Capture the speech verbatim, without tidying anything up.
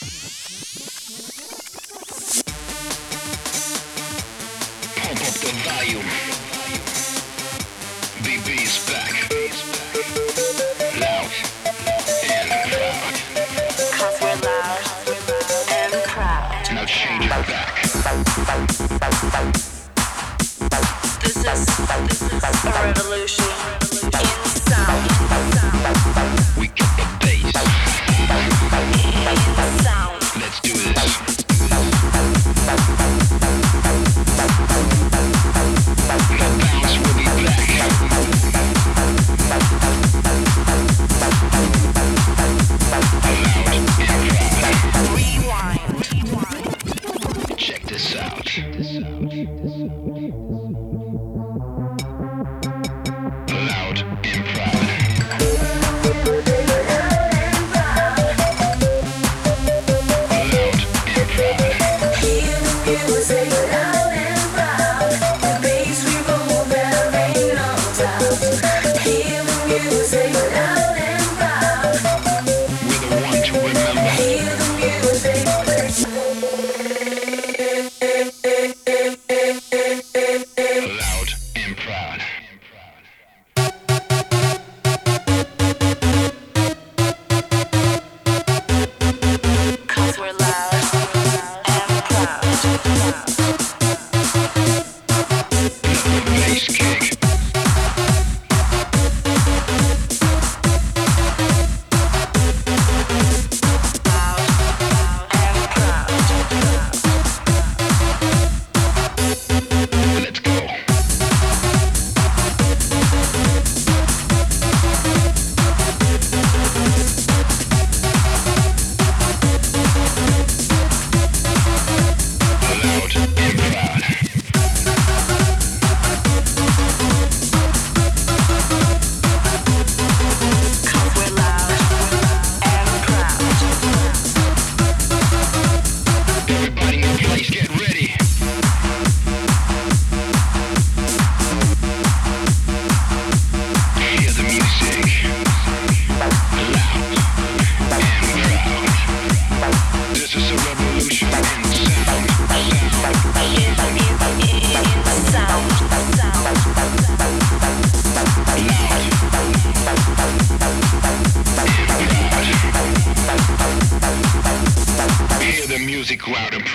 Pump up the volume. B B's back. Loud and proud. Cause we're loud and proud. Now change it back. This is, this is a revolution in sound. We get the bass. In sound. Let's do this. The bounce will be back. Loud and proud. Rewind. Check this out. Check this out. Check this out. Loud and proud. Loud and proud. Hear the music loud and proud. The bass we roll, there ain't no doubt. Hear the music loud and proud. We're the one to remember. Hear the music. Loud and proud. Cause we're loud and proud. Let the bass kick. Loud and proud. Let's go. Loud and proud. Cause we're loud and proud. Everybody in place, get ready. Hear the music. Loud and proud. This is a revolution in sound. Sound. In, in, in sound. Sound. Loud and proud. Hear the music loud and